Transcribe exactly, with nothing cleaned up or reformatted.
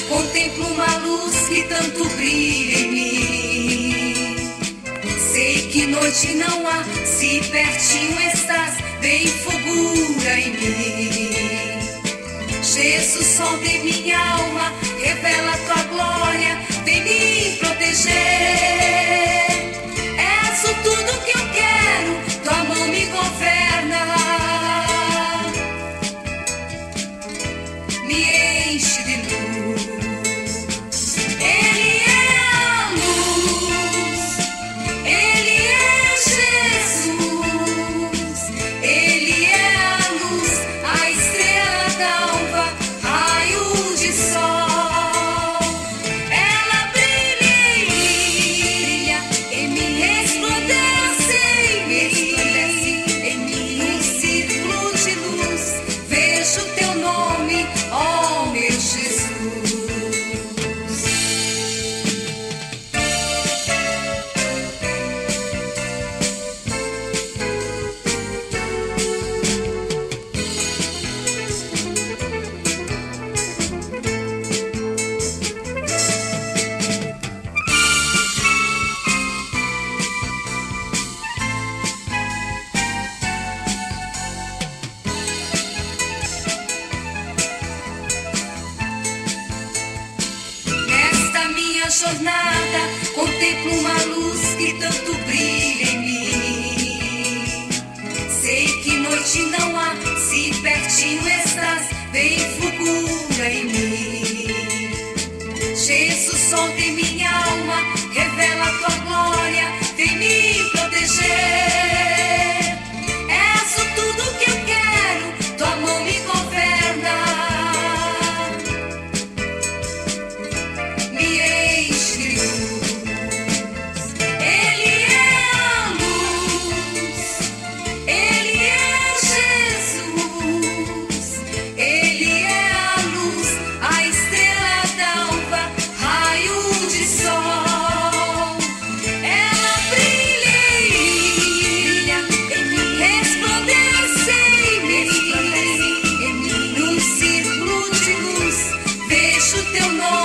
contemplo uma luz que tanto brilha em mim. Sei que noite não há, se pertinho estás, vem fulgura em mim. Jesus, sol de minha alma, revela tua glória, vem me proteger. És o tudo que eu quero, tua mão me governa, me enche de luz. Ele é a luz, Ele é Jesus, Ele é a luz, a estrela d'alva, raio de sol. Ela brilha e brilha, em mim resplandece em mim, num círculo de luz, vejo teu nome, ó meu Jesus. Nesta minha jornada, contemplo uma luz que tanto brilha em mim. Sei que noite não há, se pertinho estás, vem fulgura em mim. Jesus, sol de minha alma, revela tua glória, vem me proteger. És o tudo que eu quero, tua mão me governa, me enche de luz. Ele é a luz, Ele é Jesus, Ele é a luz, a estrela d'alva, raio de sol. Ela brilha e brilha, em mim resplandece em mim, num círculo de luz, vejo teu nome.